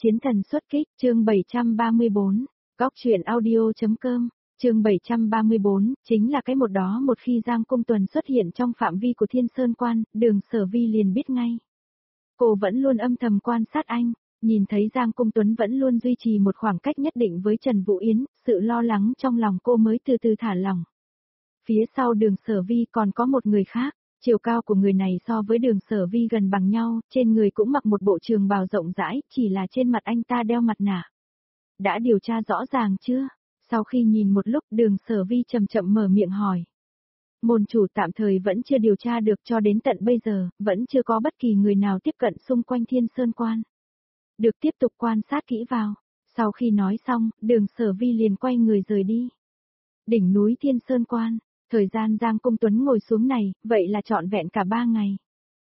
Chiến thần xuất kích, chương 734, góc truyện audio.com, chương 734, chính là cái một đó một khi Giang Cung Tuấn xuất hiện trong phạm vi của Thiên Sơn Quan, Đường Sở Vi liền biết ngay. Cô vẫn luôn âm thầm quan sát anh, nhìn thấy Giang Cung Tuấn vẫn luôn duy trì một khoảng cách nhất định với Trần Vũ Yến, sự lo lắng trong lòng cô mới từ từ thả lỏng. Phía sau Đường Sở Vi còn có một người khác. Chiều cao của người này so với Đường Sở Vi gần bằng nhau, trên người cũng mặc một bộ trường bào rộng rãi, chỉ là trên mặt anh ta đeo mặt nạ. Đã điều tra rõ ràng chưa? Sau khi nhìn một lúc, Đường Sở Vi chậm chậm mở miệng hỏi. Môn chủ tạm thời vẫn chưa điều tra được, cho đến tận bây giờ, vẫn chưa có bất kỳ người nào tiếp cận xung quanh Thiên Sơn Quan. Được tiếp tục quan sát kỹ vào. Sau khi nói xong, Đường Sở Vi liền quay người rời đi. Đỉnh núi Thiên Sơn Quan. Thời gian Giang Cung Tuấn ngồi xuống này, vậy là trọn vẹn cả 3 ngày.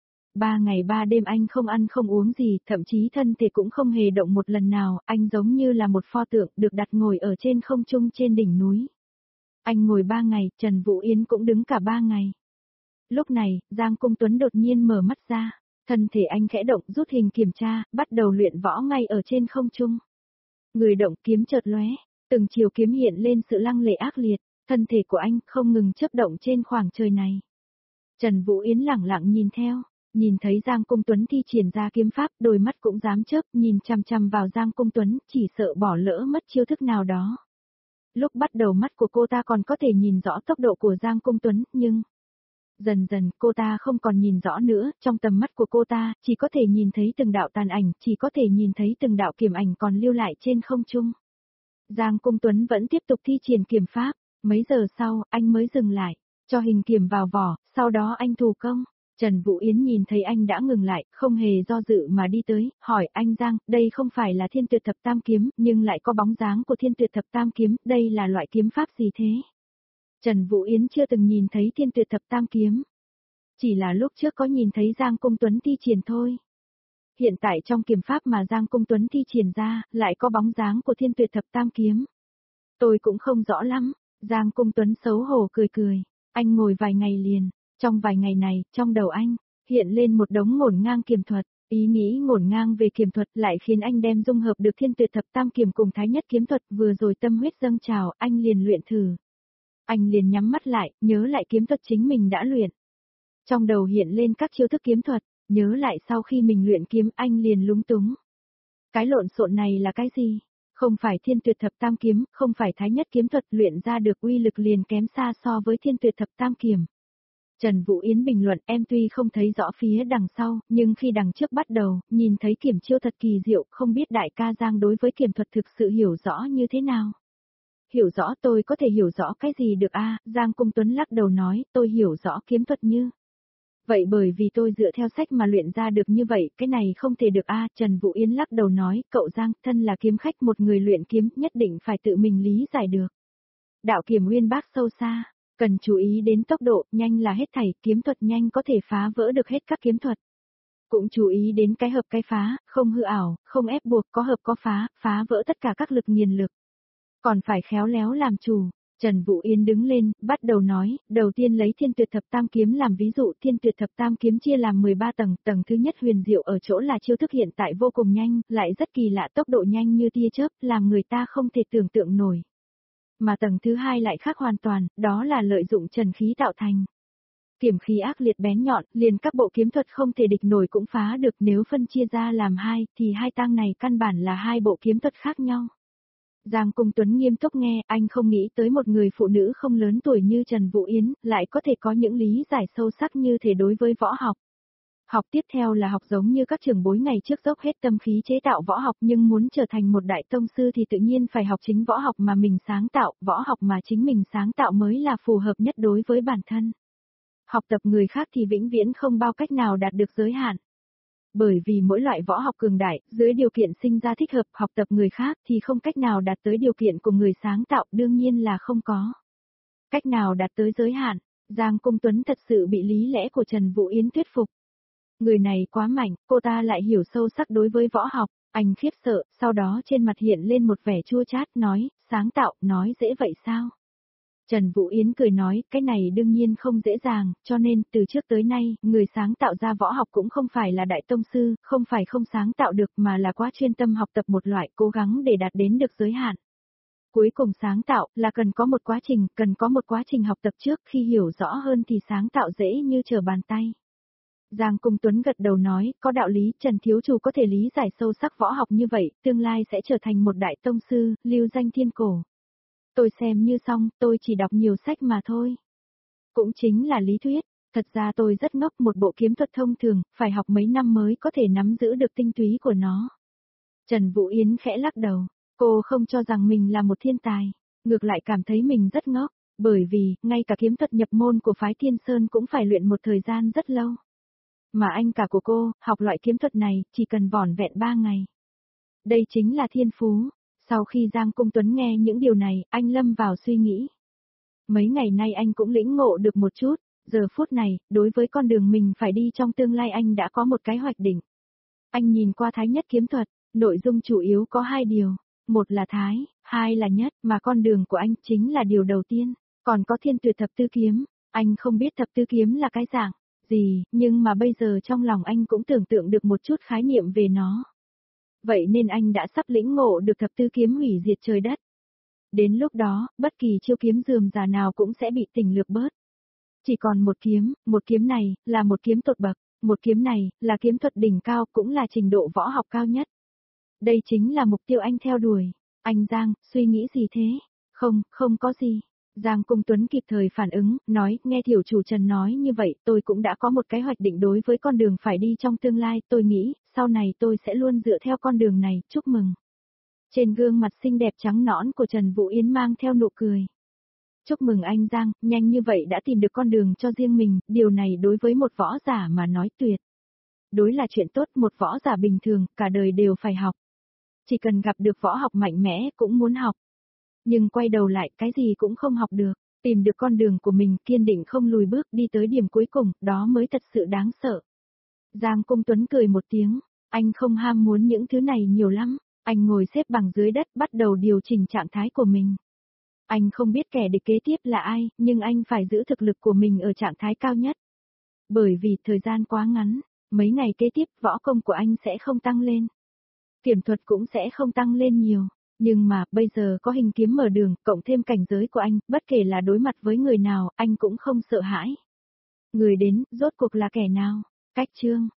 3 ngày 3 đêm anh không ăn không uống gì, thậm chí thân thể cũng không hề động một lần nào, anh giống như là một pho tượng được đặt ngồi ở trên không trung trên đỉnh núi. Anh ngồi 3 ngày, Trần Vũ Yến cũng đứng cả 3 ngày. Lúc này, Giang Cung Tuấn đột nhiên mở mắt ra, thân thể anh khẽ động rút hình kiểm tra, bắt đầu luyện võ ngay ở trên không trung. Người động kiếm chợt lóe, từng chiều kiếm hiện lên sự lăng lệ ác liệt. Thân thể của anh không ngừng chớp động trên khoảng trời này. Trần Vũ Yến lẳng lặng nhìn theo, nhìn thấy Giang Cung Tuấn thi triển ra kiếm pháp, đôi mắt cũng dám chớp, nhìn chằm chằm vào Giang Cung Tuấn, chỉ sợ bỏ lỡ mất chiêu thức nào đó. Lúc bắt đầu mắt của cô ta còn có thể nhìn rõ tốc độ của Giang Cung Tuấn, nhưng dần dần cô ta không còn nhìn rõ nữa, trong tầm mắt của cô ta chỉ có thể nhìn thấy từng đạo tàn ảnh, chỉ có thể nhìn thấy từng đạo kiếm ảnh còn lưu lại trên không trung. Giang Cung Tuấn vẫn tiếp tục thi triển kiếm pháp. Mấy giờ sau, anh mới dừng lại, cho hình kiếm vào vỏ, sau đó anh thủ công. Trần Vũ Yến nhìn thấy anh đã ngừng lại, không hề do dự mà đi tới, hỏi anh Giang, đây không phải là Thiên Tuyệt Thập Tam Kiếm, nhưng lại có bóng dáng của Thiên Tuyệt Thập Tam Kiếm, đây là loại kiếm pháp gì thế? Trần Vũ Yến chưa từng nhìn thấy Thiên Tuyệt Thập Tam Kiếm. Chỉ là lúc trước có nhìn thấy Giang Cung Tuấn thi triển thôi. Hiện tại trong kiếm pháp mà Giang Cung Tuấn thi triển ra, lại có bóng dáng của Thiên Tuyệt Thập Tam Kiếm. Tôi cũng không rõ lắm. Giang Cung Tuấn xấu hổ cười cười, anh ngồi vài ngày liền, trong vài ngày này, trong đầu anh, hiện lên một đống ngổn ngang kiếm thuật, ý nghĩ ngổn ngang về kiếm thuật lại khiến anh đem dung hợp được Thiên Tuyệt Thập Tam Kiếm cùng Thái Nhất kiếm thuật, vừa rồi tâm huyết dâng trào, anh liền luyện thử. Anh liền nhắm mắt lại, nhớ lại kiếm thuật chính mình đã luyện. Trong đầu hiện lên các chiêu thức kiếm thuật, nhớ lại sau khi mình luyện kiếm anh liền lúng túng. Cái lộn xộn này là cái gì? Không phải Thiên Tuyệt Thập Tam Kiếm, không phải Thái Nhất kiếm thuật luyện ra được uy lực liền kém xa so với Thiên Tuyệt Thập Tam Kiếm. Trần Vũ Yến bình luận em tuy không thấy rõ phía đằng sau, nhưng khi đằng trước bắt đầu, nhìn thấy kiếm chiêu thật kỳ diệu, không biết đại ca Giang đối với kiếm thuật thực sự hiểu rõ như thế nào. Hiểu rõ tôi có thể hiểu rõ cái gì được a? Giang Cung Tuấn lắc đầu nói, tôi hiểu rõ kiếm thuật như. Vậy bởi vì tôi dựa theo sách mà luyện ra được như vậy, cái này không thể được a. Trần Vũ Yến lắc đầu nói, cậu Giang, thân là kiếm khách một người luyện kiếm, nhất định phải tự mình lý giải được. Đạo kiếm uyên bác sâu xa, cần chú ý đến tốc độ, nhanh là hết thảy, kiếm thuật nhanh có thể phá vỡ được hết các kiếm thuật. Cũng chú ý đến cái hợp cái phá, không hư ảo, không ép buộc, có hợp có phá, phá vỡ tất cả các lực nghiền lực. Còn phải khéo léo làm chủ. Trần Vũ Yến đứng lên, bắt đầu nói, đầu tiên lấy Thiên Tuyệt Thập Tam Kiếm làm ví dụ, Thiên Tuyệt Thập Tam Kiếm chia làm 13 tầng, tầng thứ nhất huyền diệu ở chỗ là chiêu thức hiện tại vô cùng nhanh, lại rất kỳ lạ, tốc độ nhanh như tia chớp, làm người ta không thể tưởng tượng nổi. Mà tầng thứ hai lại khác hoàn toàn, đó là lợi dụng trần khí tạo thành. Kiếm khí ác liệt bén nhọn, liền các bộ kiếm thuật không thể địch nổi cũng phá được, nếu phân chia ra làm hai, thì hai tang này căn bản là hai bộ kiếm thuật khác nhau. Giang Cung Tuấn nghiêm túc nghe, anh không nghĩ tới một người phụ nữ không lớn tuổi như Trần Vũ Yến, lại có thể có những lý giải sâu sắc như thế đối với võ học. Học tiếp theo là học giống như các trưởng bối ngày trước dốc hết tâm khí chế tạo võ học, nhưng muốn trở thành một đại tông sư thì tự nhiên phải học chính võ học mà mình sáng tạo, võ học mà chính mình sáng tạo mới là phù hợp nhất đối với bản thân. Học tập người khác thì vĩnh viễn không bao cách nào đạt được giới hạn. Bởi vì mỗi loại võ học cường đại, dưới điều kiện sinh ra thích hợp, học tập người khác thì không cách nào đạt tới điều kiện của người sáng tạo, đương nhiên là không có. Cách nào đạt tới giới hạn, Giang Cung Tuấn thật sự bị lý lẽ của Trần Vũ Yến thuyết phục. Người này quá mạnh, cô ta lại hiểu sâu sắc đối với võ học, anh khiếp sợ, sau đó trên mặt hiện lên một vẻ chua chát, nói, sáng tạo, nói dễ vậy sao? Trần Vũ Yến cười nói, cái này đương nhiên không dễ dàng, cho nên từ trước tới nay, người sáng tạo ra võ học cũng không phải là đại tông sư, không phải không sáng tạo được mà là quá chuyên tâm học tập một loại cố gắng để đạt đến được giới hạn. Cuối cùng sáng tạo là cần có một quá trình, cần có một quá trình học tập trước, khi hiểu rõ hơn thì sáng tạo dễ như trở bàn tay. Giang Cung Tuấn gật đầu nói, có đạo lý, Trần thiếu chủ có thể lý giải sâu sắc võ học như vậy, tương lai sẽ trở thành một đại tông sư, lưu danh thiên cổ. Tôi xem như xong, tôi chỉ đọc nhiều sách mà thôi. Cũng chính là lý thuyết, thật ra tôi rất ngốc, một bộ kiếm thuật thông thường, phải học mấy năm mới có thể nắm giữ được tinh túy của nó. Trần Vũ Yến khẽ lắc đầu, cô không cho rằng mình là một thiên tài, ngược lại cảm thấy mình rất ngốc, bởi vì, ngay cả kiếm thuật nhập môn của phái Thiên Sơn cũng phải luyện một thời gian rất lâu. Mà anh cả của cô, học loại kiếm thuật này, chỉ cần vỏn vẹn 3 ngày. Đây chính là thiên phú. Sau khi Giang Cung Tuấn nghe những điều này, anh lâm vào suy nghĩ. Mấy ngày nay anh cũng lĩnh ngộ được một chút, giờ phút này, đối với con đường mình phải đi trong tương lai anh đã có một cái hoạch định. Anh nhìn qua thái nhất kiếm thuật, nội dung chủ yếu có 2 điều, một là thái, 2 là nhất, mà con đường của anh chính là điều đầu tiên, còn có thiên tuyệt thập tư kiếm, anh không biết thập tư kiếm là cái dạng gì, nhưng mà bây giờ trong lòng anh cũng tưởng tượng được một chút khái niệm về nó. Vậy nên anh đã sắp lĩnh ngộ được thập tư kiếm hủy diệt trời đất. Đến lúc đó, bất kỳ chiêu kiếm rườm rà nào cũng sẽ bị tỉnh lược bớt. Chỉ còn một kiếm này, là một kiếm tột bậc, một kiếm này, là kiếm thuật đỉnh cao, cũng là trình độ võ học cao nhất. Đây chính là mục tiêu anh theo đuổi. Anh Giang, suy nghĩ gì thế? Không có gì. Giang Cung Tuấn kịp thời phản ứng, nói, nghe thiểu chủ Trần nói như vậy, tôi cũng đã có một cái hoạch định đối với con đường phải đi trong tương lai, tôi nghĩ, sau này tôi sẽ luôn dựa theo con đường này, chúc mừng. Trên gương mặt xinh đẹp trắng nõn của Trần Vũ Yến mang theo nụ cười. Chúc mừng anh Giang, nhanh như vậy đã tìm được con đường cho riêng mình, điều này đối với một võ giả mà nói tuyệt. Đối là chuyện tốt, một võ giả bình thường, cả đời đều phải học. Chỉ cần gặp được võ học mạnh mẽ cũng muốn học. Nhưng quay đầu lại cái gì cũng không học được, tìm được con đường của mình kiên định không lùi bước đi tới điểm cuối cùng, đó mới thật sự đáng sợ. Giang Cung Tuấn cười một tiếng, anh không ham muốn những thứ này nhiều lắm, anh ngồi xếp bằng dưới đất bắt đầu điều chỉnh trạng thái của mình. Anh không biết kẻ địch kế tiếp là ai, nhưng anh phải giữ thực lực của mình ở trạng thái cao nhất. Bởi vì thời gian quá ngắn, mấy ngày kế tiếp võ công của anh sẽ không tăng lên. Kiểm thuật cũng sẽ không tăng lên nhiều. Nhưng mà, bây giờ có hình kiếm mở đường, cộng thêm cảnh giới của anh, bất kể là đối mặt với người nào, anh cũng không sợ hãi. Người đến, rốt cuộc là kẻ nào? Cách chương.